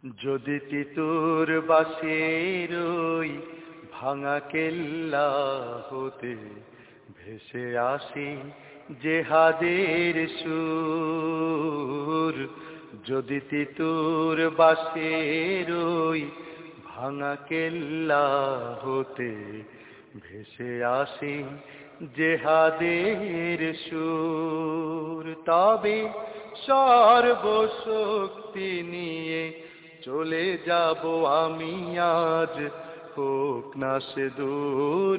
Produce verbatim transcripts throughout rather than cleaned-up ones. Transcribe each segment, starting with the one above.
যদি তিতুর বাঁশির ওই ভাঙা কেল্লা হতে ভেসে আসি জেহাদের সুর, যদি তিতুর বাঁশির ওই ভাঙা কেল্লা হতে ভেসে আসি জেহাদের সুর, তবে সর্বশক্তি নিয়ে চলে যাব আমি আজ, হোক না সে দূর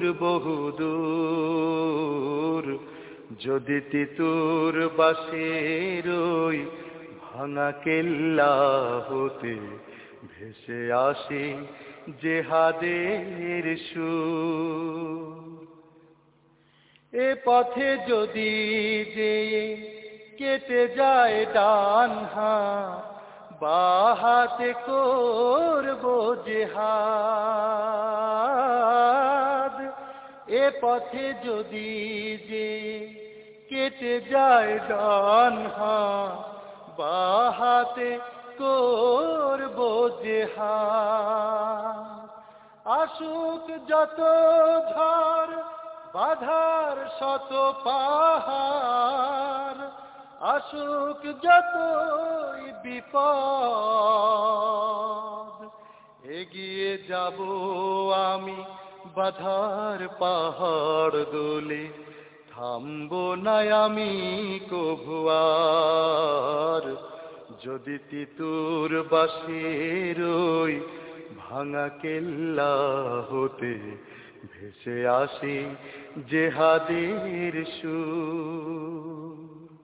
বহুদূর। যদি তিতুর বাঁশির ওই ভাঙা কেল্লা হতে ভেসে আসি জেহাদের সুর। এ পথে যদি যে কেটে যায় ডান হাত, বাঁ হাতে করব জেহাদ। এ পথে যদি যে কেটে যায় ডান হাত, বাঁ হাতে করব জেহাদ। আসুক যত ঝড় বাধার শত পাহাড়, আসুক যতই বিপদ, এগিয়ে যাব আমি বাধার পাহাড় দোলে, থামবো না আমি কভু আর। যদি তিতুর বাঁশির ওই ভাঙা কেল্লা হতে ভেসে আসি জেহাদের সুর।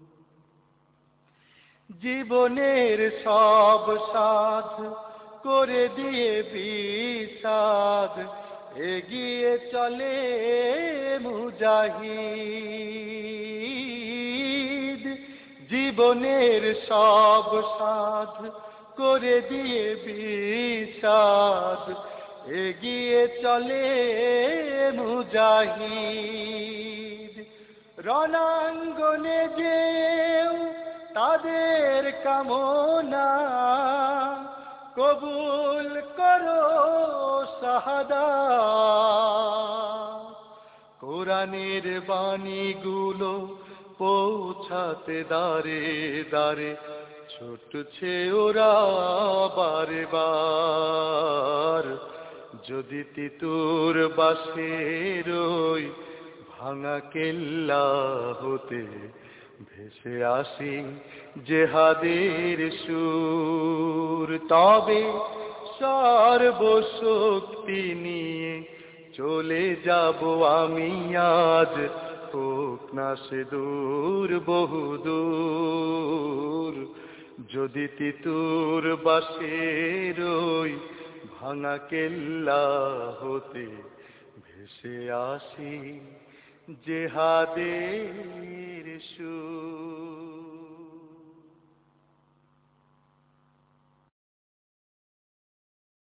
জীবনের সব সাধ করে দিয়ে বিষাদ, এগিয়ে চলে মুজাহিদ। জীবনের সব সাধ করে দিয়ে বিষাদ, এগিয়ে চলে মুজাহিদ। রণাঙ্গনে যেও তাদের কামনা, কবুল করো শাহাদাত। কোরআনের বাণীগুলো পৌঁছাতে দারে দারে ছুটছে ওরা বারে বার। যদি তিতুর বাঁশির ওই ভাঙা কেল্লা হতে ভেসে আসি জেহাদের সুর, তবে সর্বশক্তি নিয়ে চলে যাব আমি আজ, হোক না সে দূর বহুদূর। যদি তিতুর বাঁশির ওই ভাঙা কেল্লা হতে ভেসে আসি জেহাদের সুর।